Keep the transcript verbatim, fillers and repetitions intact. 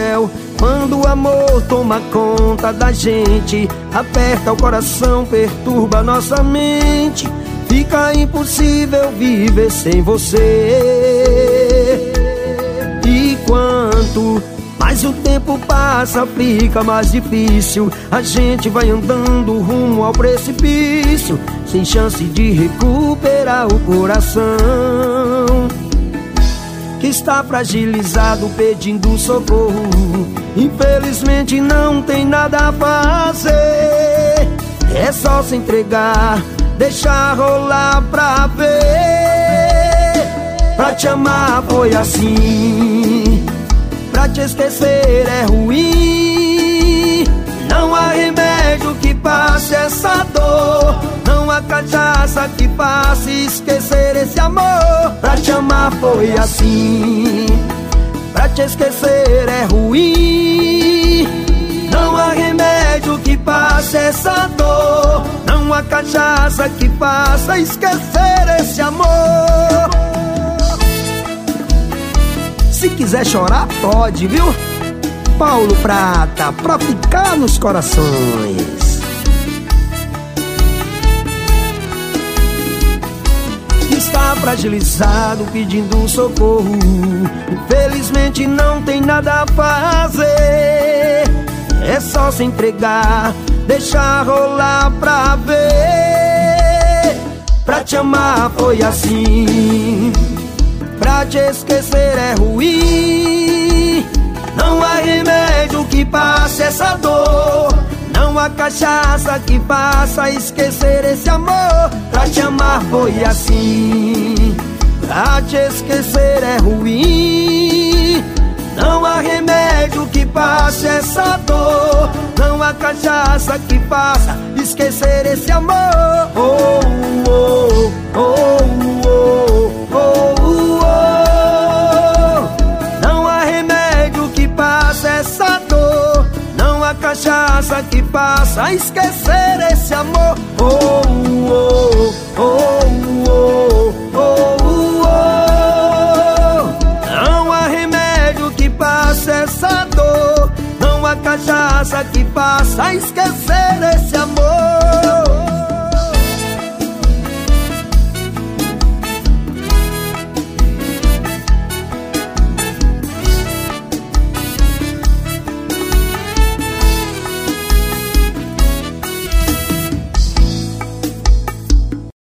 cruel. Quando o amor toma conta da gente, aperta o coração, perturba nossa mente. Fica impossível viver sem você. E quanto mais o tempo passa, fica mais difícil. A gente vai andando rumo ao precipício, sem chance de recuperar o coração que está fragilizado, pedindo socorro. Infelizmente não tem nada a fazer, é só se entregar, deixar rolar pra ver. Pra te amar foi assim, pra te esquecer é ruim. Não há remédio que passe essa dor, não há cachaça que faça esquecer esse amor. Pra te amar foi assim, pra te esquecer é ruim. Não há remédio que passe essa dor, não há cachaça que faça esquecer esse amor. Se quiser chorar, pode, viu? Paulo Prata, pra ficar nos corações. Está fragilizado, pedindo socorro. Infelizmente não tem nada a fazer, é só se entregar, deixar rolar pra ver. Pra te amar foi assim, pra te esquecer é ruim. Não há remédio que passe essa dor, não há cachaça que faça esquecer esse amor. Pra te amar foi assim, pra te esquecer é ruim. Não há remédio que passe essa dor, não há cachaça que faça esquecer esse amor. Oh, oh, oh, oh, oh, oh, oh. Não há remédio que passe essa dor, não há cachaça que faça esquecer esse amor. Oh, oh, oh, oh, oh, oh, oh. Não há remédio que passe essa dor, não há cachaça que faça esquecer esse amor.